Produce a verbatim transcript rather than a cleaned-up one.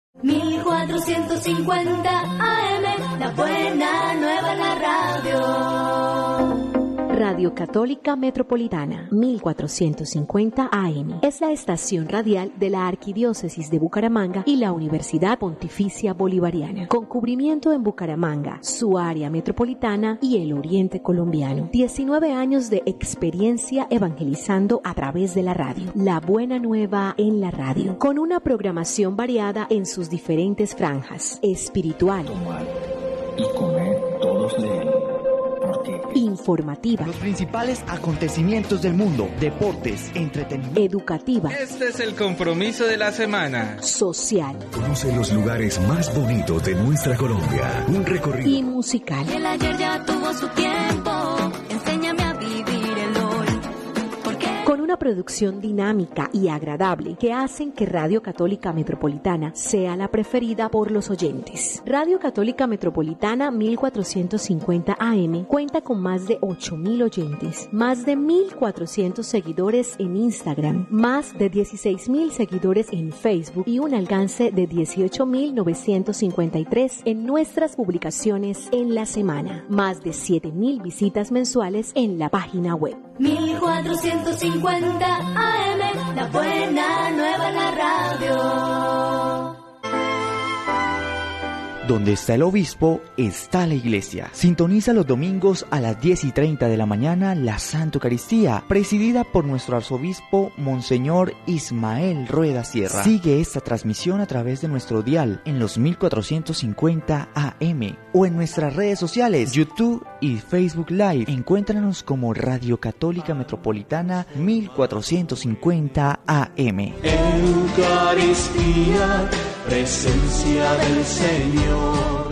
mil cuatrocientos cincuenta A M, la buena nueva en la radio. Radio Católica Metropolitana, mil cuatrocientos cincuenta A M. Es la estación radial de la Arquidiócesis de Bucaramanga y la Universidad Pontificia Bolivariana, con cubrimiento en Bucaramanga, su área metropolitana y el oriente colombiano. diecinueve años de experiencia evangelizando a través de la radio. La buena nueva en la radio, con una programación variada en sus diferentes franjas: espiritual, tomar y comer todos de él. Informativa, los principales acontecimientos del mundo, deportes, entretenimiento, educativa. Este es el compromiso de la semana. Social. Conoce los lugares más bonitos de nuestra Colombia. Un recorrido. Y musical. El ayer ya tuvo su tiempo. Enséñame a vivir el hoy. Con una producción dinámica y agradable que hacen que Radio Católica Metropolitana sea la preferida por los oyentes. Radio Católica Metropolitana mil cuatrocientos cincuenta A M cuenta con más de ocho mil oyentes, más de mil cuatrocientos seguidores en Instagram, más de dieciséis mil seguidores en Facebook y un alcance de dieciocho mil novecientos cincuenta y tres en nuestras publicaciones en la semana, más de siete mil visitas mensuales en la página web. mil cuatrocientos cincuenta A M, la buena nueva en la radio. Donde está el obispo, está la iglesia. Sintoniza los domingos a las diez y treinta de la mañana la Santa Eucaristía, presidida por nuestro arzobispo Monseñor Ismael Rueda Sierra. Sigue esta transmisión a través de nuestro dial en los mil cuatrocientos cincuenta A M o en nuestras redes sociales, YouTube y Facebook Live. Encuéntranos como Radio Católica Metropolitana mil cuatrocientos cincuenta A M. Eucaristía, presencia del Señor.